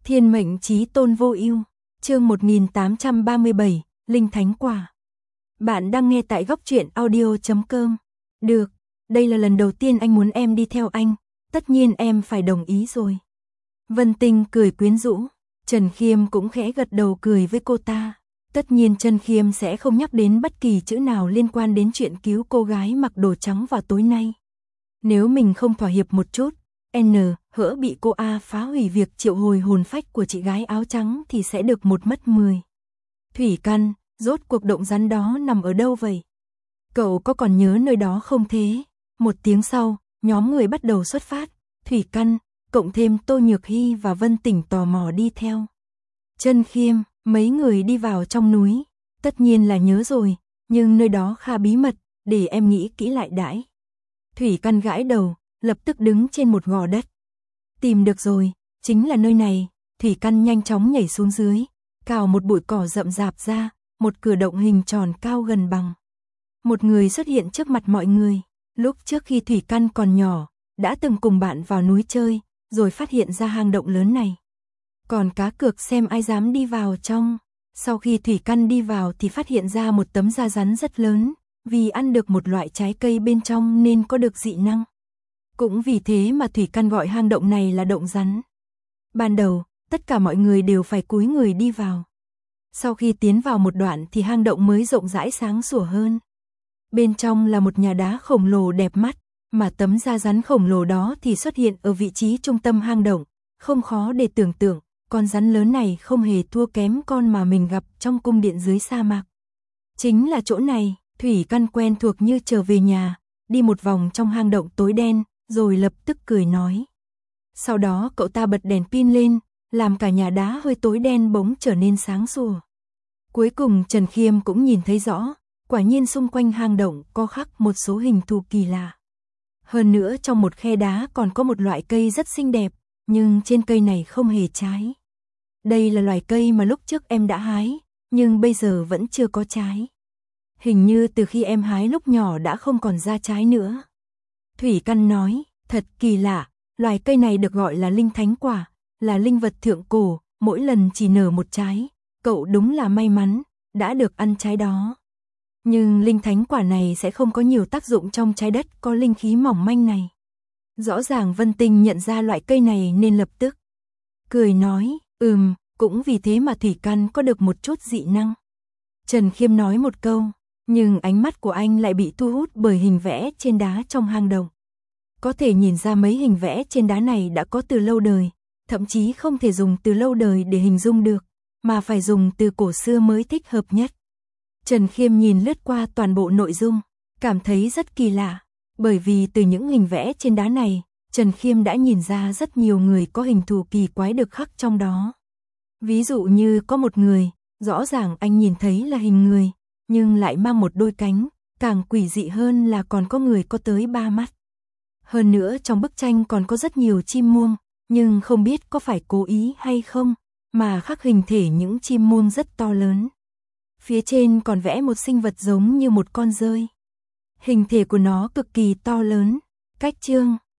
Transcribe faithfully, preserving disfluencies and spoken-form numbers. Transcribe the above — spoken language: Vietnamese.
Thiên mệnh chí tôn vô ưu, chương một nghìn tám trăm ba mươi bảy, Linh Thánh Quả. Bạn đang nghe tại góc truyện audio chấm com. Được, đây là lần đầu tiên anh muốn em đi theo anh, tất nhiên em phải đồng ý rồi. Vân Tinh cười quyến rũ, Trần Khiêm cũng khẽ gật đầu cười với cô ta. Tất nhiên Trần Khiêm sẽ không nhắc đến bất kỳ chữ nào liên quan đến chuyện cứu cô gái mặc đồ trắng vào tối nay. Nếu mình không thỏa hiệp một chút, N, hỡ bị cô A phá hủy việc triệu hồi hồn phách của chị gái áo trắng thì sẽ được một mất mười. Thủy Căn, rốt cuộc động rắn đó nằm ở đâu vậy? Cậu có còn nhớ nơi đó không thế? Một tiếng sau, nhóm người bắt đầu xuất phát. Thủy Căn, cộng thêm Tô Nhược Hy và Vân Tỉnh tò mò đi theo. Trân Khiêm, mấy người đi vào trong núi. Tất nhiên là nhớ rồi, nhưng nơi đó khá bí mật, để em nghĩ kỹ lại đãi. Thủy Căn gãi đầu, lập tức đứng trên một gò đất. Tìm được rồi, chính là nơi này. Thủy Căn nhanh chóng nhảy xuống dưới, cào một bụi cỏ rậm rạp ra, một cửa động hình tròn cao gần bằng. Một người xuất hiện trước mặt mọi người. Lúc trước khi Thủy Căn còn nhỏ, đã từng cùng bạn vào núi chơi, rồi phát hiện ra hang động lớn này. Còn cá cược xem ai dám đi vào trong. Sau khi Thủy Căn đi vào thì phát hiện ra một tấm da rắn rất lớn, vì ăn được một loại trái cây bên trong nên có được dị năng. Cũng vì thế mà Thủy Căn gọi hang động này là động rắn. Ban đầu, tất cả mọi người đều phải cúi người đi vào. Sau khi tiến vào một đoạn thì hang động mới rộng rãi sáng sủa hơn. Bên trong là một nhà đá khổng lồ đẹp mắt, mà tấm da rắn khổng lồ đó thì xuất hiện ở vị trí trung tâm hang động. Không khó để tưởng tượng, con rắn lớn này không hề thua kém con mà mình gặp trong cung điện dưới sa mạc. Chính là chỗ này. Thủy Căn quen thuộc như trở về nhà, đi một vòng trong hang động tối đen, rồi lập tức cười nói. Sau đó cậu ta bật đèn pin lên, làm cả nhà đá hơi tối đen bỗng trở nên sáng sủa. Cuối cùng Trần Khiêm cũng nhìn thấy rõ, quả nhiên xung quanh hang động có khắc một số hình thù kỳ lạ. Hơn nữa trong một khe đá còn có một loại cây rất xinh đẹp, nhưng trên cây này không hề trái. Đây là loài cây mà lúc trước em đã hái, nhưng bây giờ vẫn chưa có trái. Hình như từ khi em hái lúc nhỏ đã không còn ra trái nữa. Thủy Căn nói, thật kỳ lạ, loài cây này được gọi là linh thánh quả, là linh vật thượng cổ, mỗi lần chỉ nở một trái, cậu đúng là may mắn, đã được ăn trái đó. Nhưng linh thánh quả này sẽ không có nhiều tác dụng trong trái đất có linh khí mỏng manh này. Rõ ràng Vân Tinh nhận ra loại cây này nên lập tức cười nói, ừm, cũng vì thế mà Thủy Căn có được một chút dị năng. Trần Khiêm nói một câu, nhưng ánh mắt của anh lại bị thu hút bởi hình vẽ trên đá trong hang động. Có thể nhìn ra mấy hình vẽ trên đá này đã có từ lâu đời, thậm chí không thể dùng từ lâu đời để hình dung được, mà phải dùng từ cổ xưa mới thích hợp nhất. Trần Khiêm nhìn lướt qua toàn bộ nội dung, cảm thấy rất kỳ lạ, bởi vì từ những hình vẽ trên đá này, Trần Khiêm đã nhìn ra rất nhiều người có hình thù kỳ quái được khắc trong đó. Ví dụ như có một người, rõ ràng anh nhìn thấy là hình người, nhưng lại mang một đôi cánh, càng quỷ dị hơn là còn có người có tới ba mắt. Hơn nữa trong bức tranh còn có rất nhiều chim muông, nhưng không biết có phải cố ý hay không, mà khắc hình thể những chim muông rất to lớn. Phía trên còn vẽ một sinh vật giống như một con dơi. Hình thể của nó cực kỳ to lớn, cách chương,